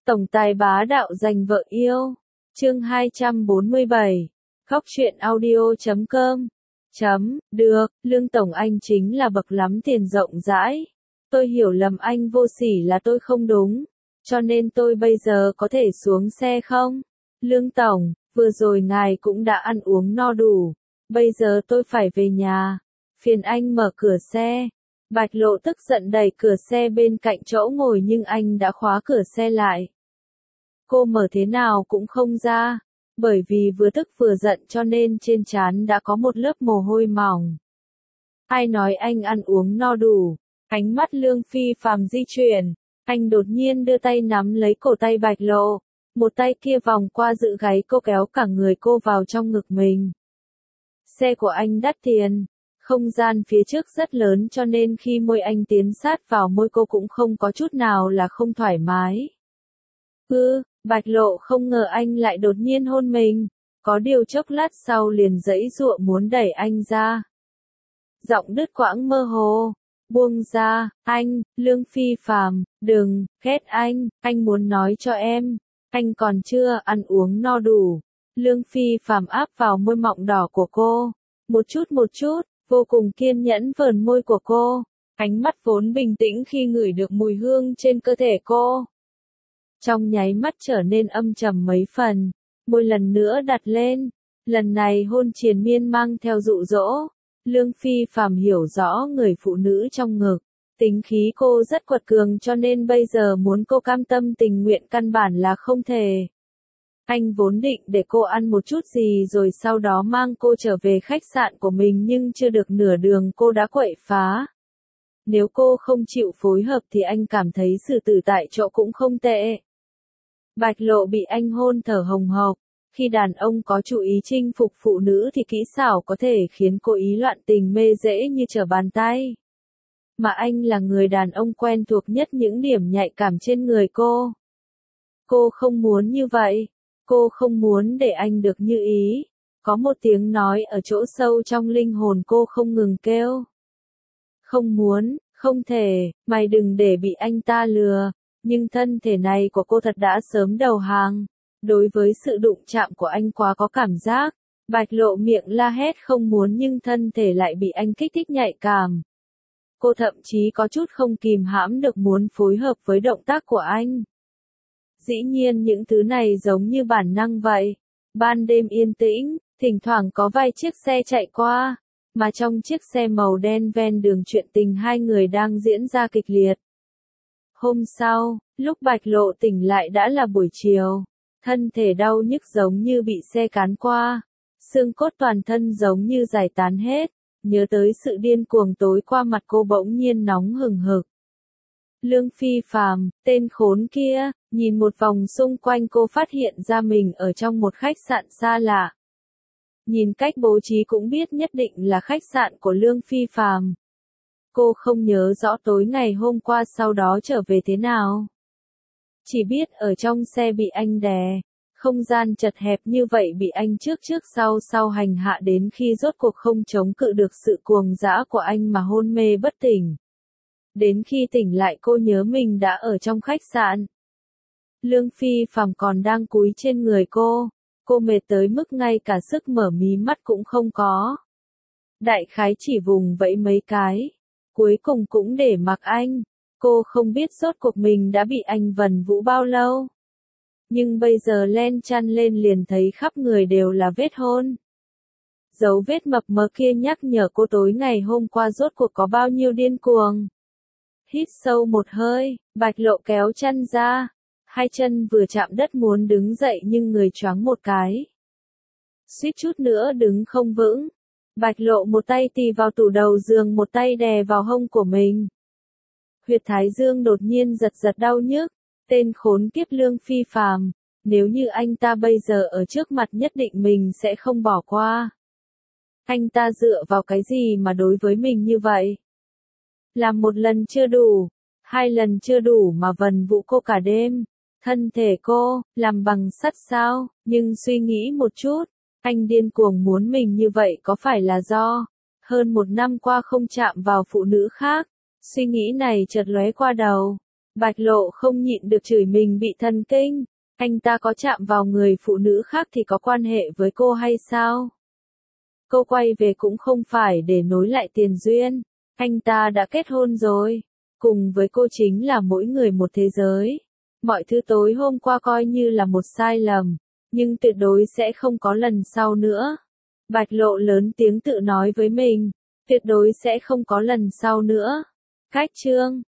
Tổng tài bá đạo giành vợ yêu. Chương 247. Khóc chuyện audio.com. Được, Lương Tổng anh chính là bậc lắm tiền rộng rãi. Tôi hiểu lầm anh vô sỉ là tôi không đúng. Cho nên tôi bây giờ có thể xuống xe không? Lương Tổng, vừa rồi ngài cũng đã ăn uống no đủ. Bây giờ tôi phải về nhà. Phiền anh mở cửa xe. Bạch Lộ tức giận đẩy cửa xe bên cạnh chỗ ngồi nhưng anh đã khóa cửa xe lại. Cô mở thế nào cũng không ra. Bởi vì vừa tức vừa giận cho nên trên trán đã có một lớp mồ hôi mỏng. Ai nói anh ăn uống no đủ? Ánh mắt Lương Phi Phàm di chuyển. Anh đột nhiên đưa tay nắm lấy cổ tay Bạch Lộ. Một tay kia vòng qua giữ gáy cô kéo cả người cô vào trong ngực mình. Xe của anh đắt tiền. Không gian phía trước rất lớn cho nên khi môi anh tiến sát vào môi cô cũng không có chút nào là không thoải mái. Bạch Lộ không ngờ anh lại đột nhiên hôn mình. Có điều chốc lát sau liền giãy giụa muốn đẩy anh ra. Giọng đứt quãng mơ hồ. Buông ra, anh, Lương Phi Phàm, đừng, ghét anh muốn nói cho em. Anh còn chưa ăn uống no đủ. Lương Phi Phàm áp vào môi mọng đỏ của cô. Một chút, vô cùng kiên nhẫn vờn môi của cô. Ánh mắt vốn bình tĩnh khi ngửi được mùi hương trên cơ thể cô. Trong nháy mắt trở nên âm trầm mấy phần. Môi lần nữa đặt lên. Lần này hôn triền miên mang theo dụ dỗ. Lương Phi Phàm hiểu rõ người phụ nữ trong ngực. Tính khí cô rất quật cường cho nên bây giờ muốn cô cam tâm tình nguyện căn bản là không thể. Anh vốn định để cô ăn một chút gì rồi sau đó mang cô trở về khách sạn của mình nhưng chưa được nửa đường cô đã quậy phá. Nếu cô không chịu phối hợp thì anh cảm thấy xử tử tại chỗ cũng không tệ. Bạch Lộ bị anh hôn thở hồng hộc. Khi đàn ông có chủ ý chinh phục phụ nữ thì kỹ xảo có thể khiến cô ý loạn tình mê dễ như trở bàn tay. Mà anh là người đàn ông quen thuộc nhất những điểm nhạy cảm trên người cô. Cô không muốn như vậy. Cô không muốn để anh được như ý. Có một tiếng nói ở chỗ sâu trong linh hồn cô không ngừng kêu. Không muốn, không thể, mày đừng để bị anh ta lừa. Nhưng thân thể này của cô thật đã sớm đầu hàng. Đối với sự đụng chạm của anh quá có cảm giác. Bạch Lộ miệng la hét không muốn nhưng thân thể lại bị anh kích thích nhạy cảm. Cô thậm chí có chút không kìm hãm được muốn phối hợp với động tác của anh. Dĩ nhiên những thứ này giống như bản năng vậy. Ban đêm yên tĩnh, thỉnh thoảng có vài chiếc xe chạy qua. Mà trong chiếc xe màu đen ven đường chuyện tình hai người đang diễn ra kịch liệt. Hôm sau, lúc Bạch Lộ tỉnh lại đã là buổi chiều. Thân thể đau nhức giống như bị xe cán qua. Xương cốt toàn thân giống như giải tán hết. Nhớ tới sự điên cuồng tối qua mặt cô bỗng nhiên nóng hừng hực. Lương Phi Phàm, tên khốn kia, nhìn một vòng xung quanh cô phát hiện ra mình ở trong một khách sạn xa lạ. Nhìn cách bố trí cũng biết nhất định là khách sạn của Lương Phi Phàm. Cô không nhớ rõ tối ngày hôm qua sau đó trở về thế nào. Chỉ biết ở trong xe bị anh đè, không gian chật hẹp như vậy bị anh trước sau hành hạ đến khi rốt cuộc không chống cự được sự cuồng dã của anh mà hôn mê bất tỉnh. Đến khi tỉnh lại cô nhớ mình đã ở trong khách sạn. Lương Phi Phàm còn đang cúi trên người cô mệt tới mức ngay cả sức mở mí mắt cũng không có. Đại khái chỉ vùng vẫy mấy cái, cuối cùng cũng để mặc anh. Cô không biết rốt cuộc mình đã bị anh vần vũ bao lâu. Nhưng bây giờ len chăn lên liền thấy khắp người đều là vết hôn. Dấu vết mập mờ kia nhắc nhở cô tối ngày hôm qua rốt cuộc có bao nhiêu điên cuồng. Hít sâu một hơi, Bạch Lộ kéo chân ra. Hai chân vừa chạm đất muốn đứng dậy nhưng người choáng một cái. Suýt chút nữa đứng không vững. Bạch Lộ một tay tì vào tủ đầu giường một tay đè vào hông của mình. Huyệt thái dương đột nhiên giật đau nhức. Tên khốn kiếp Lương Phi Phàm, nếu như anh ta bây giờ ở trước mặt nhất định mình sẽ không bỏ qua. Anh ta dựa vào cái gì mà đối với mình như vậy? Làm một lần chưa đủ, hai lần chưa đủ mà vần vũ cô cả đêm. Thân thể cô, làm bằng sắt sao? Nhưng suy nghĩ một chút, anh điên cuồng muốn mình như vậy có phải là do hơn một năm qua không chạm vào phụ nữ khác? Suy nghĩ này chợt lóe qua đầu. Bạch Lộ không nhịn được chửi mình bị thần kinh. Anh ta có chạm vào người phụ nữ khác thì có quan hệ với cô hay sao? Cô quay về cũng không phải để nối lại tiền duyên. Anh ta đã kết hôn rồi. Cùng với cô chính là mỗi người một thế giới. Mọi thứ tối hôm qua coi như là một sai lầm. Nhưng tuyệt đối sẽ không có lần sau nữa. Bạch Lộ lớn tiếng tự nói với mình. Tuyệt đối sẽ không có lần sau nữa. Cách chương